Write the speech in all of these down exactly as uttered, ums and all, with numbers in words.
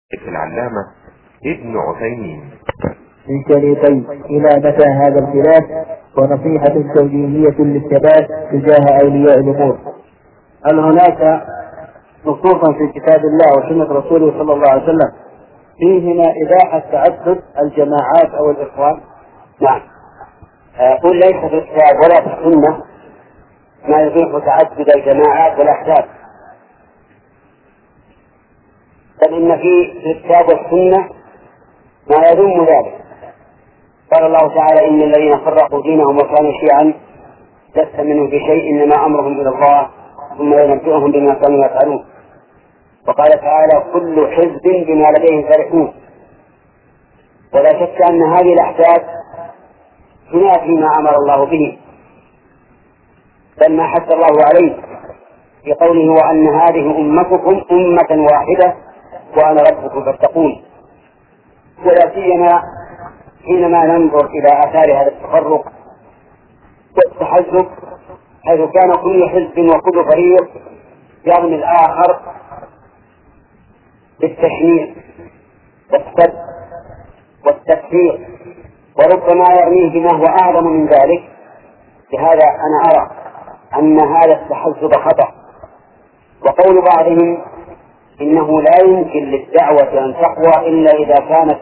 العلامة ابن عثيمين من شريطين: إلى متى هذا الخلاف؟ ونصيحة توجيهية للشباب تجاه أولياء الأمور. هل هناك نصوصا في كتاب الله وسنة رسوله صلى الله عليه وسلم فيهما إباحة تعدد الجماعات أو الإخوان؟ نعم. أقول ليس في الكتاب ولا في السنة ما يبيح تعدد الجماعات والأحزاب، بل إن في الكتاب والسنة ما يذم ذلك. قال الله تعالى: إن الذين فرقوا دينهم وكانوا شيعا لست منهم في شيء إنما أمرهم إلى الله ثم ينبئهم بما كانوا يفعلون. وقال تعالى: كل حزب بما لديهم فرحون. ولا شك أن هذه الأحزاب تنافي ما أمر الله به، بل ما حث الله عليه في قوله: وأن هذه أمتكم أمة واحدة وأنا ربكم فاتقون. ولا سيما حينما ننظر إلى آثار هذا التفرق والتحزب، حيث كان كل حزب وكل فريق يرمي الآخر بالتشنيع والسب والتكفير، وربما يرميه بما هو أعظم من ذلك. لهذا أنا أرى أن هذا التحزب خطأ. وقول بعضهم إنه لا يمكن للدعوة أن تقوى إلا إذا كانت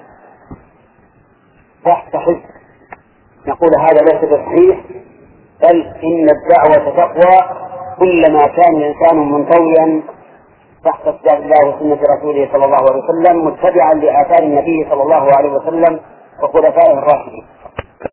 تحت حزب، نقول هذا ليس بصحيح، بل إن الدعوة تقوى كلما كان الإنسان منطويا تحت كتاب الله وسنة رسوله صلى الله عليه وسلم، متبعا لآثار النبي صلى الله عليه وسلم وخلفائه الراشدين.